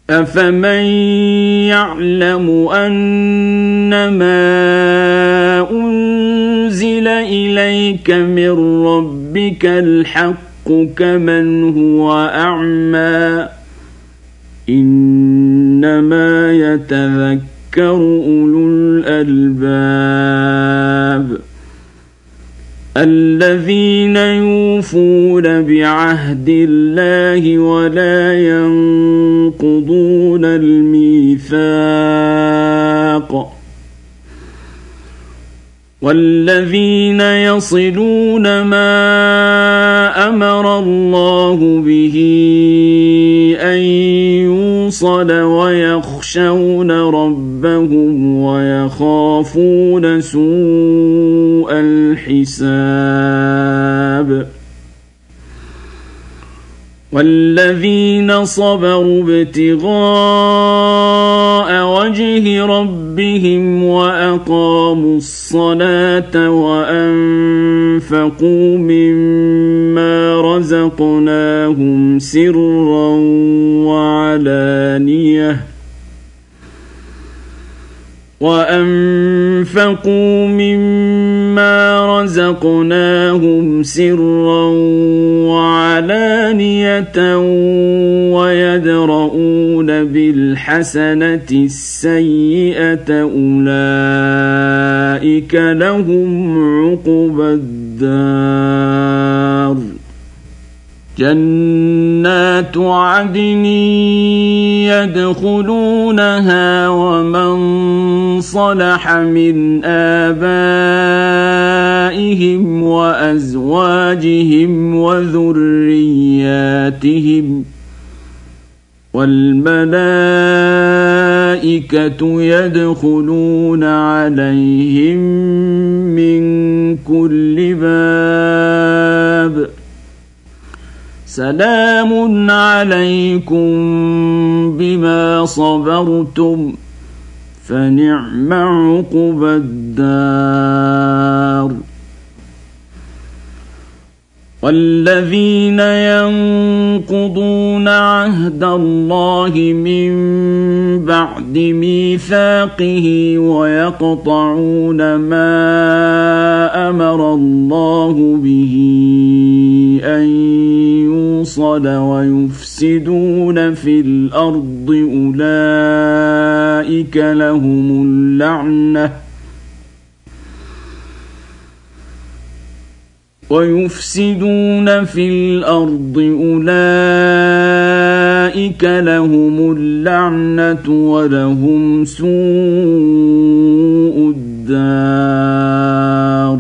أفمن يعلم أنما أنزل إليك من ربك الحق كمن هو أعمى إنما يتذكر أولو الألباب الذين يوفون بعهد الله ولا ينقضون الميثاق والذين يصلون ما أمر الله به أن يوصل ويخشون ربهم ويخافون سوء الحساب والذين صبروا ابتغاء وجه ربهم وأقاموا الصلاة وأنفقوا مما رزقناهم سرا وعلانية ويدرؤون بالحسنة السيئة أولئك لهم عقبى الدار جنات عدن يدخلونها ومن صلح من آبائهم وأزواجهم وذرياتهم والملائكة يدخلون عليهم من كل باب سلام عليكم بما صبرتم فنعم عقبى الدار والذين ينقضون عهد الله من بعد ميثاقه ويقطعون ما أمر الله به أن يوصل ويفسدون في الأرض أولئك لهم اللعنة ولهم سوء الدار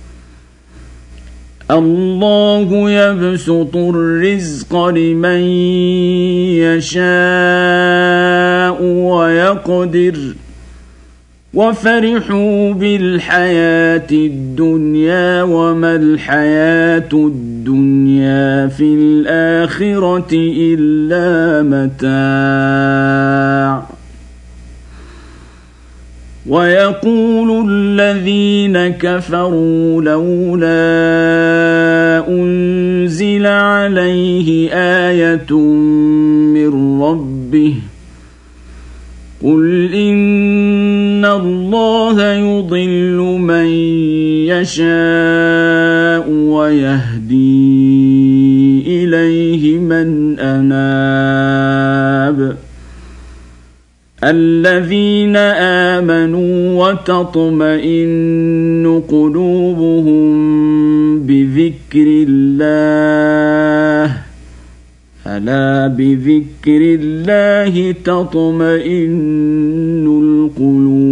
الله يبسط الرزق لمن يشاء ويقدر وفرحوا بالحياة الدنيا وما الحياة الدنيا في الآخرة إلا متاع ويقول الذين كفروا لولا أنزل عليه آية من ربه قل إن الله يضل من يشاء ويهدي إليه من أناب الذين آمنوا وتطمئن قلوبهم بذكر الله ألا بذكر الله تطمئن القلوب